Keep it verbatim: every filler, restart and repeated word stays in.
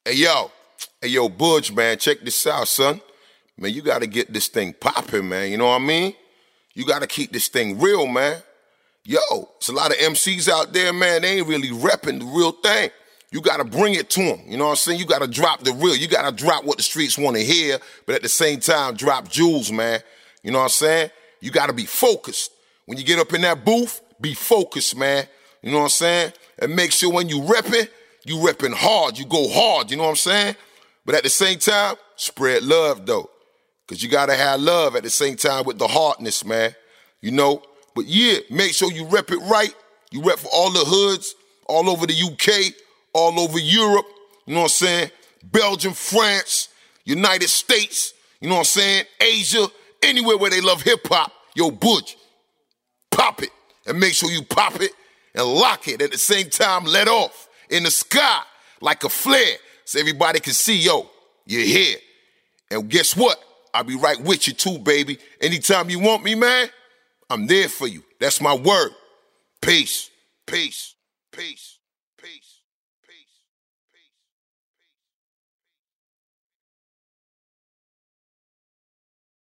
Hey, yo. Hey, yo, Budge, man, check this out, son. Man, you got to get this thing popping, man. You know what I mean? You got to keep this thing real, man. Yo, it's a lot of M Cs out there, man. They ain't really repping the real thing. You got to bring it to them. You know what I'm saying? You got to drop the real. You got to drop what the streets want to hear, but at the same time, drop jewels, man. You know what I'm saying? You got to be focused. When you get up in that booth, be focused, man. You know what I'm saying? And make sure when you repping, you repping hard. You go hard, you know what I'm saying? But at the same time, spread love, though. Because you got to have love at the same time with the hardness, man. You know? But yeah, make sure you rep it right. You rep for all the hoods, all over the U K, all over Europe, you know what I'm saying? Belgium, France, United States, you know what I'm saying? Asia, anywhere where they love hip-hop, yo, Budge, pop it. And make sure you pop it and lock it. At the same time, let off in the sky like a flare so everybody can see, yo, you're here. And guess what? I'll be right with you too, baby. Anytime you want me, man, I'm there for you. That's my word. Peace, peace, peace, peace.